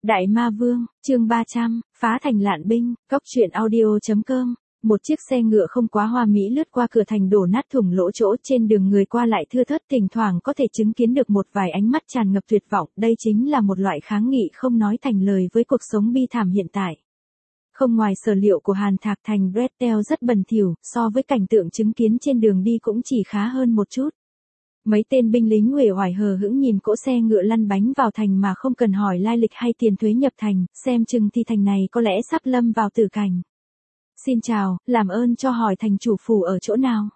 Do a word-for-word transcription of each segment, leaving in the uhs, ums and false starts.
Đại Ma Vương, chương ba trăm, phá thành lạn binh, góc truyện audio.com. Một chiếc xe ngựa không quá hoa mỹ lướt qua cửa thành đổ nát thủng lỗ chỗ, trên đường người qua lại thưa thớt, thỉnh thoảng có thể chứng kiến được một vài ánh mắt tràn ngập tuyệt vọng. Đây chính là một loại kháng nghị không nói thành lời với cuộc sống bi thảm hiện tại. Không ngoài sở liệu của Hàn Thạc, thành Bretel rất bẩn thỉu, so với cảnh tượng chứng kiến trên đường đi cũng chỉ khá hơn một chút. Mấy tên binh lính uể oải hờ hững nhìn cỗ xe ngựa lăn bánh vào thành mà không cần hỏi lai lịch hay tiền thuế nhập thành, xem chừng thì thành này có lẽ sắp lâm vào tử cảnh. Xin chào, làm ơn cho hỏi thành chủ phủ ở chỗ nào?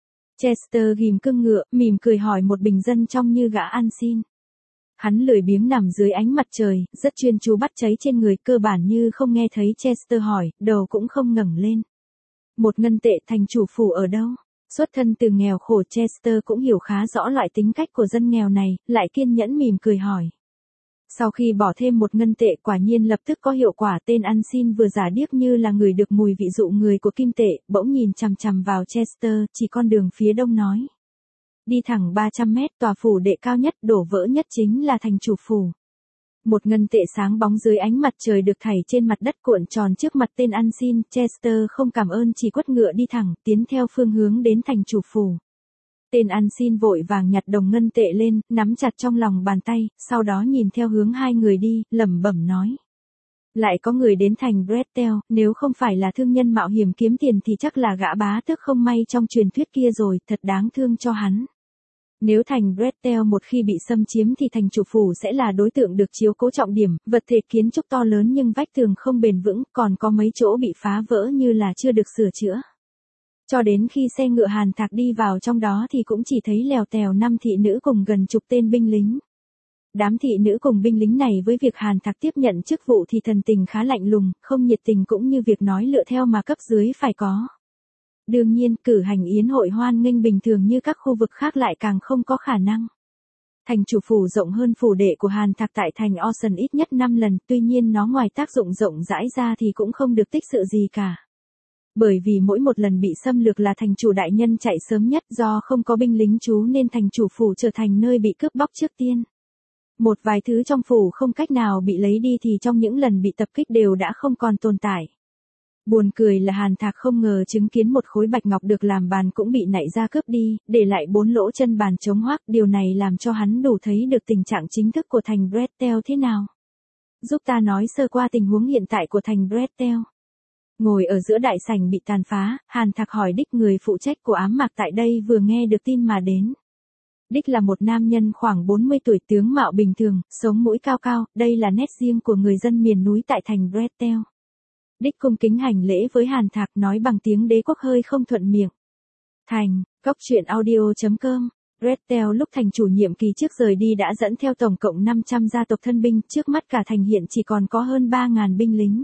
Chester ghim cương ngựa, mỉm cười hỏi một bình dân trông như gã ăn xin. Hắn lười biếng nằm dưới ánh mặt trời, rất chuyên chú bắt cháy trên người, cơ bản như không nghe thấy Chester hỏi, đầu cũng không ngẩng lên. Một ngân tệ, thành chủ phủ ở đâu? Xuất thân từ nghèo khổ, Chester cũng hiểu khá rõ loại tính cách của dân nghèo này, lại kiên nhẫn mỉm cười hỏi. Sau khi bỏ thêm một ngân tệ, quả nhiên lập tức có hiệu quả, tên ăn xin vừa giả điếc như là người được mùi vị dụ người của kim tệ, bỗng nhìn chằm chằm vào Chester, chỉ con đường phía đông nói. Đi thẳng ba trăm mét, tòa phủ đệ cao nhất, đổ vỡ nhất chính là thành chủ phủ. Một ngân tệ sáng bóng dưới ánh mặt trời được thảy trên mặt đất cuộn tròn trước mặt tên ăn xin, Chester không cảm ơn chỉ quất ngựa đi thẳng, tiến theo phương hướng đến thành chủ phủ. Tên ăn xin vội vàng nhặt đồng ngân tệ lên, nắm chặt trong lòng bàn tay, sau đó nhìn theo hướng hai người đi, lẩm bẩm nói. Lại có người đến thành Bretel, nếu không phải là thương nhân mạo hiểm kiếm tiền thì chắc là gã bá tước không may trong truyền thuyết kia rồi, thật đáng thương cho hắn. Nếu thành Bretel một khi bị xâm chiếm thì thành chủ phủ sẽ là đối tượng được chiếu cố trọng điểm, vật thể kiến trúc to lớn nhưng vách tường không bền vững, còn có mấy chỗ bị phá vỡ như là chưa được sửa chữa. Cho đến khi xe ngựa Hàn Thạc đi vào trong đó thì cũng chỉ thấy lèo tèo năm thị nữ cùng gần chục tên binh lính. Đám thị nữ cùng binh lính này với việc Hàn Thạc tiếp nhận chức vụ thì thần tình khá lạnh lùng, không nhiệt tình cũng như việc nói lựa theo mà cấp dưới phải có. Đương nhiên, cử hành yến hội hoan nghênh bình thường như các khu vực khác lại càng không có khả năng. Thành chủ phủ rộng hơn phủ đệ của Hàn Thạc tại thành Ocean ít nhất năm lần, tuy nhiên nó ngoài tác dụng rộng rãi ra thì cũng không được tích sự gì cả. Bởi vì mỗi một lần bị xâm lược là thành chủ đại nhân chạy sớm nhất, do không có binh lính trú nên thành chủ phủ trở thành nơi bị cướp bóc trước tiên. Một vài thứ trong phủ không cách nào bị lấy đi thì trong những lần bị tập kích đều đã không còn tồn tại. Buồn cười là Hàn Thạc không ngờ chứng kiến một khối bạch ngọc được làm bàn cũng bị nạy ra cướp đi, để lại bốn lỗ chân bàn trống hoác, điều này làm cho hắn đủ thấy được tình trạng chính thức của thành Bretel thế nào. Giúp ta nói sơ qua tình huống hiện tại của thành Bretel. Ngồi ở giữa đại sảnh bị tàn phá, Hàn Thạc hỏi Đích, người phụ trách của ám mạc tại đây vừa nghe được tin mà đến. Đích là một nam nhân khoảng bốn mươi tuổi, tướng mạo bình thường, sống mũi cao cao, đây là nét riêng của người dân miền núi tại thành Bretel. Đích cung kính hành lễ với Hàn Thạc, nói bằng tiếng đế quốc hơi không thuận miệng. Thành, góc truyện audio.com. Bretel lúc thành chủ nhiệm kỳ trước rời đi đã dẫn theo tổng cộng năm trăm gia tộc thân binh, trước mắt cả thành hiện chỉ còn có hơn ba nghìn binh lính.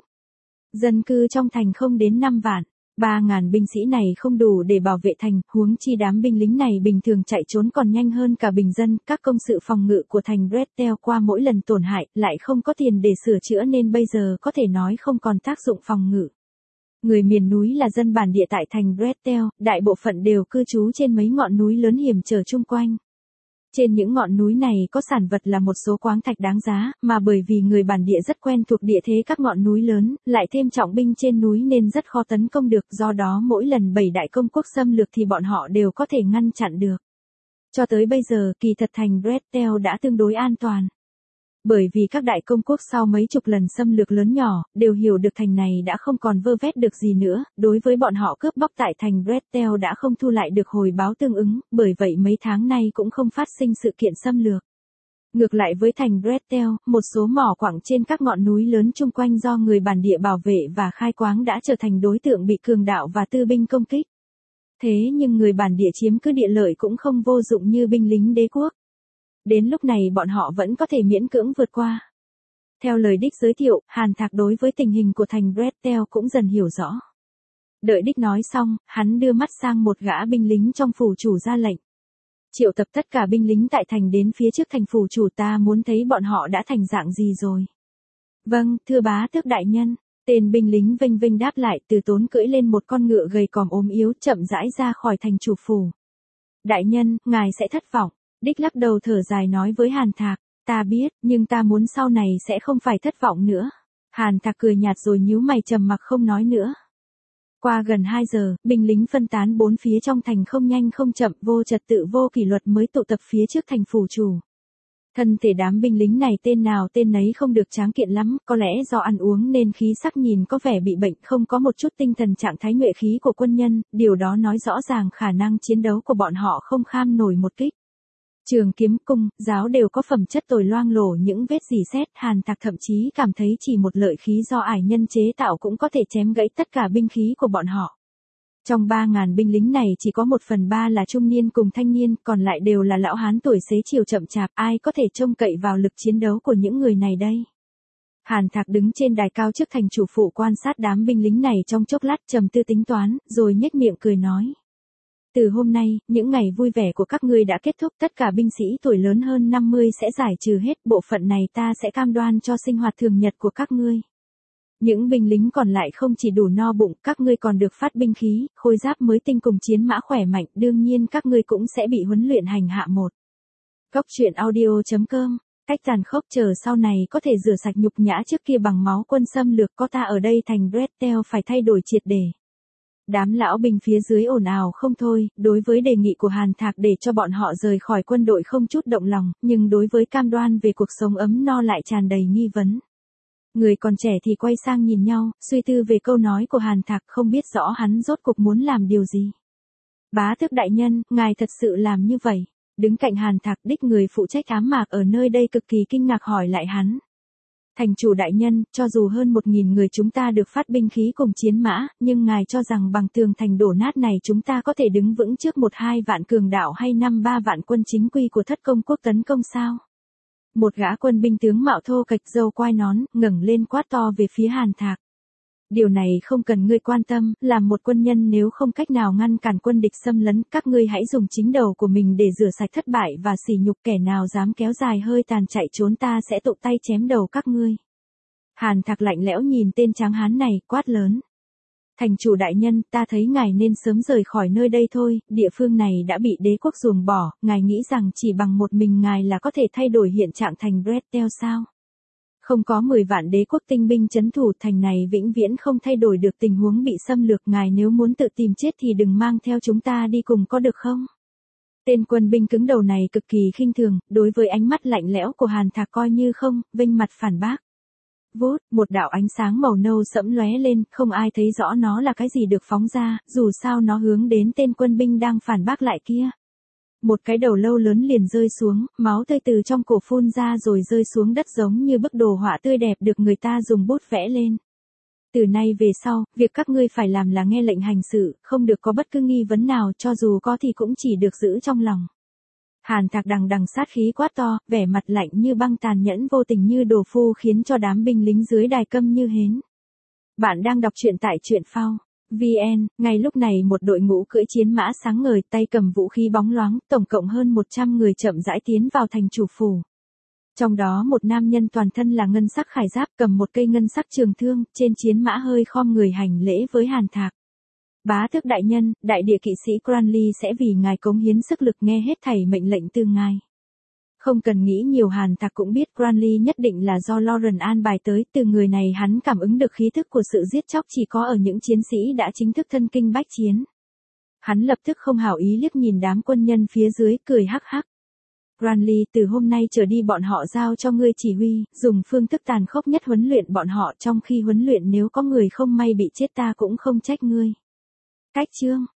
Dân cư trong thành không đến năm vạn, ba nghìn binh sĩ này không đủ để bảo vệ thành, huống chi đám binh lính này bình thường chạy trốn còn nhanh hơn cả bình dân, các công sự phòng ngự của thành Bretel qua mỗi lần tổn hại, lại không có tiền để sửa chữa nên bây giờ có thể nói không còn tác dụng phòng ngự. Người miền núi là dân bản địa tại thành Bretel, đại bộ phận đều cư trú trên mấy ngọn núi lớn hiểm trở chung quanh. Trên những ngọn núi này có sản vật là một số khoáng thạch đáng giá, mà bởi vì người bản địa rất quen thuộc địa thế các ngọn núi lớn, lại thêm trọng binh trên núi nên rất khó tấn công được, do đó mỗi lần bảy đại công quốc xâm lược thì bọn họ đều có thể ngăn chặn được. Cho tới bây giờ, kỳ thật thành Bretel đã tương đối an toàn. Bởi vì các đại công quốc sau mấy chục lần xâm lược lớn nhỏ, đều hiểu được thành này đã không còn vơ vét được gì nữa, đối với bọn họ cướp bóc tại thành Bretel đã không thu lại được hồi báo tương ứng, bởi vậy mấy tháng nay cũng không phát sinh sự kiện xâm lược. Ngược lại với thành Bretel, một số mỏ quặng trên các ngọn núi lớn chung quanh do người bản địa bảo vệ và khai quáng đã trở thành đối tượng bị cường đạo và tư binh công kích. Thế nhưng người bản địa chiếm cứ địa lợi cũng không vô dụng như binh lính đế quốc. Đến lúc này bọn họ vẫn có thể miễn cưỡng vượt qua. Theo lời Đích giới thiệu, Hàn Thạc đối với tình hình của thành Bretel cũng dần hiểu rõ. Đợi Đích nói xong, hắn đưa mắt sang một gã binh lính trong phủ chủ ra lệnh. Triệu tập tất cả binh lính tại thành đến phía trước thành phủ chủ, ta muốn thấy bọn họ đã thành dạng gì rồi. Vâng, thưa bá tước đại nhân. Tên binh lính vênh vênh đáp lại, từ tốn cưỡi lên một con ngựa gầy còm ốm yếu, chậm rãi ra khỏi thành chủ phủ. Đại nhân, ngài sẽ thất vọng. Đích lắc đầu thở dài nói với Hàn Thạc. Ta biết, nhưng ta muốn sau này sẽ không phải thất vọng nữa. Hàn Thạc cười nhạt rồi nhíu mày trầm mặc không nói nữa. Qua gần hai giờ, binh lính phân tán bốn phía trong thành không nhanh không chậm, vô trật tự vô kỷ luật mới tụ tập phía trước thành phủ chủ. Thân thể đám binh lính này tên nào tên nấy không được tráng kiện lắm, có lẽ do ăn uống nên khí sắc nhìn có vẻ bị bệnh, không có một chút tinh thần trạng thái nhuệ khí của quân nhân, điều đó nói rõ ràng khả năng chiến đấu của bọn họ không kham nổi một kích. Trường kiếm, cung, giáo đều có phẩm chất tồi loang lổ những vết rỉ sét, Hàn Thạc thậm chí cảm thấy chỉ một lợi khí do ải nhân chế tạo cũng có thể chém gãy tất cả binh khí của bọn họ. Trong ba ngàn binh lính này chỉ có một phần ba là trung niên cùng thanh niên, còn lại đều là lão hán tuổi xế chiều chậm chạp, ai có thể trông cậy vào lực chiến đấu của những người này đây. Hàn Thạc đứng trên đài cao trước thành chủ phụ quan sát đám binh lính này trong chốc lát trầm tư tính toán, rồi nhếch miệng cười nói. Từ hôm nay, những ngày vui vẻ của các ngươi đã kết thúc, tất cả binh sĩ tuổi lớn hơn năm mươi sẽ giải trừ hết, bộ phận này ta sẽ cam đoan cho sinh hoạt thường nhật của các ngươi. Những binh lính còn lại không chỉ đủ no bụng, các ngươi còn được phát binh khí, khôi giáp mới tinh cùng chiến mã khỏe mạnh, đương nhiên các ngươi cũng sẽ bị huấn luyện hành hạ một. Góc truyện audio chấm com, cách tàn khốc chờ sau này có thể rửa sạch nhục nhã trước kia bằng máu quân xâm lược, có ta ở đây thành Bretel phải thay đổi triệt để. Đám lão binh phía dưới ồn ào không thôi, đối với đề nghị của Hàn Thạc để cho bọn họ rời khỏi quân đội không chút động lòng, nhưng đối với cam đoan về cuộc sống ấm no lại tràn đầy nghi vấn. Người còn trẻ thì quay sang nhìn nhau, suy tư về câu nói của Hàn Thạc, không biết rõ hắn rốt cuộc muốn làm điều gì. Bá tước đại nhân, ngài thật sự làm như vậy. Đứng cạnh Hàn Thạc đích người phụ trách ám mạc ở nơi đây cực kỳ kinh ngạc hỏi lại hắn. Thành chủ đại nhân, cho dù hơn một nghìn người chúng ta được phát binh khí cùng chiến mã, nhưng ngài cho rằng bằng tường thành đổ nát này chúng ta có thể đứng vững trước một hai vạn cường đạo hay năm ba vạn quân chính quy của thất công quốc tấn công sao? Một gã quân binh tướng mạo thô kệch râu quai nón, ngẩng lên quát to về phía Hàn Thạc. Điều này không cần ngươi quan tâm, làm một quân nhân nếu không cách nào ngăn cản quân địch xâm lấn, các ngươi hãy dùng chính đầu của mình để rửa sạch thất bại và sỉ nhục, kẻ nào dám kéo dài hơi tàn chạy trốn ta sẽ tự tay chém đầu các ngươi. Hàn Thạc lạnh lẽo nhìn tên tráng hán này, quát lớn. Thành chủ đại nhân, ta thấy ngài nên sớm rời khỏi nơi đây thôi, địa phương này đã bị đế quốc ruồng bỏ, ngài nghĩ rằng chỉ bằng một mình ngài là có thể thay đổi hiện trạng thành Bretel sao? Không có mười vạn đế quốc tinh binh trấn thủ, thành này vĩnh viễn không thay đổi được tình huống bị xâm lược, ngài nếu muốn tự tìm chết thì đừng mang theo chúng ta đi cùng có được không? Tên quân binh cứng đầu này cực kỳ khinh thường, đối với ánh mắt lạnh lẽo của Hàn Thạc coi như không, vênh mặt phản bác. Vút, một đạo ánh sáng màu nâu sẫm lóe lên, không ai thấy rõ nó là cái gì được phóng ra, dù sao nó hướng đến tên quân binh đang phản bác lại kia. Một cái đầu lâu lớn liền rơi xuống, máu tươi từ trong cổ phun ra rồi rơi xuống đất giống như bức đồ họa tươi đẹp được người ta dùng bút vẽ lên. Từ nay về sau, việc các ngươi phải làm là nghe lệnh hành sự, không được có bất cứ nghi vấn nào, cho dù có thì cũng chỉ được giữ trong lòng. Hàn Thạc đằng đằng sát khí quát to, vẻ mặt lạnh như băng, tàn nhẫn vô tình như đồ phu, khiến cho đám binh lính dưới đài câm như hến. Bạn đang đọc truyện tại truyện phao vê en, ngay lúc này một đội ngũ cưỡi chiến mã sáng ngời, tay cầm vũ khí bóng loáng, tổng cộng hơn một trăm người chậm rãi tiến vào thành chủ phủ. Trong đó một nam nhân toàn thân là ngân sắc khải giáp, cầm một cây ngân sắc trường thương, trên chiến mã hơi khom người hành lễ với Hàn Thạc. Bá tước đại nhân, đại địa kỵ sĩ Cranley sẽ vì ngài cống hiến sức lực, nghe hết thảy mệnh lệnh từ ngài. Không cần nghĩ nhiều, Hàn Thạc cũng biết Cranley nhất định là do Lauren an bài tới, từ người này hắn cảm ứng được khí thức của sự giết chóc chỉ có ở những chiến sĩ đã chính thức thân kinh bách chiến. Hắn lập tức không hảo ý liếc nhìn đám quân nhân phía dưới, cười hắc hắc. Cranley, từ hôm nay trở đi bọn họ giao cho ngươi chỉ huy, dùng phương thức tàn khốc nhất huấn luyện bọn họ, trong khi huấn luyện nếu có người không may bị chết ta cũng không trách ngươi. Cách chương